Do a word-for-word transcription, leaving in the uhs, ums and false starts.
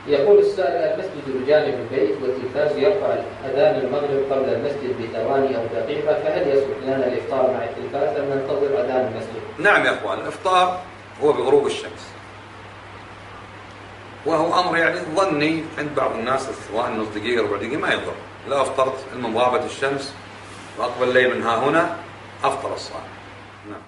يقول السائل: المسجد بجانب البيت والتلفاز يرفع أذان المغرب قبل المسجد بثواني أو دقيقة، فهل يصلح لنا الإفطار مع التلفاز أم ننتظر أذان المسجد؟ نعم يا أخوان، الإفطار هو بغروب الشمس، وهو أمر يعني ظني عند بعض الناس، سواء نص دقيقة ربع دقيقة ما يضر. لا أفطرت المهم غابت الشمس وأقبل الليل من ها هنا أفطر الصائم.